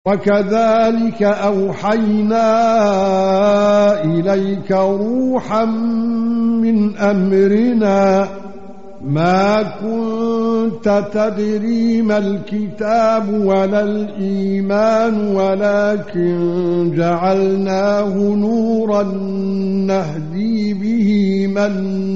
وَكَذَلِكَ أَوْحَيْنَا إِلَيْكَ رُوحًا مِنْ أَمْرِنَا مَا كُنْتَ تَدْرِي مَا الْكِتَابُ وَلَا الْإِيمَانُ وَلَكِنْ جَعَلْنَاهُ نُورًا نَهْدِي بِهِ مَن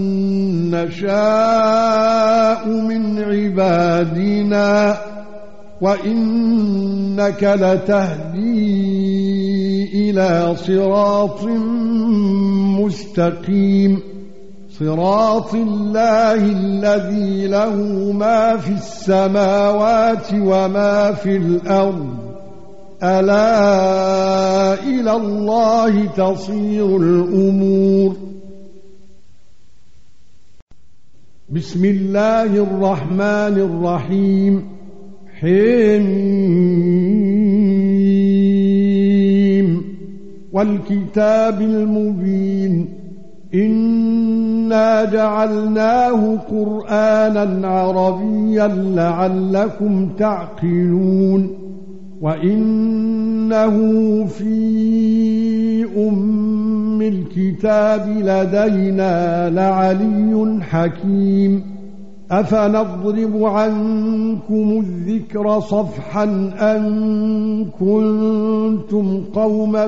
نَّشَاءُ مِنْ عِبَادِنَا وَإِنَّكَ لَتَهْدِي إِلَى صِرَاطٍ مُسْتَقِيمٍ صِرَاطِ اللَّهِ الَّذِي لَهُ مَا فِي السَّمَاوَاتِ وَمَا فِي الْأَرْضِ أَلَا إِلَى اللَّهِ تَصِيرُ الْأُمُورُ بسم الله الرحمن الرحيم حميم والكتاب المبين إنا جعلناه قرآنا عربيا لعلكم تعقلون وإنه في أم الكتاب لدينا لعلي حكيم أفنضرب عنكم الذكر صفحا أن كنتم قوما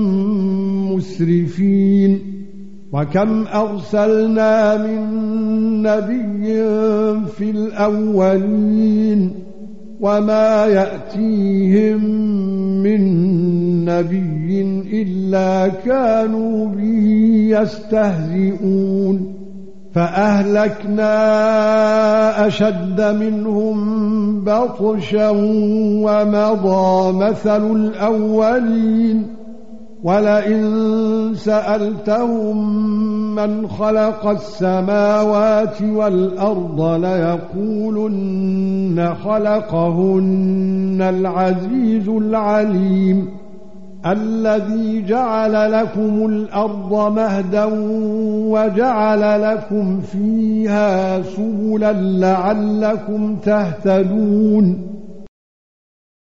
مسرفين وكم أرسلنا من نبي في الأولين وما يأتيهم من نبي إلا كانوا به يستهزئون فأهلكنا أشد منهم بطشا ومضى مثل الأولين ولئن سألتهم من خلق السماوات والأرض ليقولن خلقهن العزيز العليم الذي جعل لكم الأرض مهدا وجعل لكم فيها سبلا لعلكم تهتدون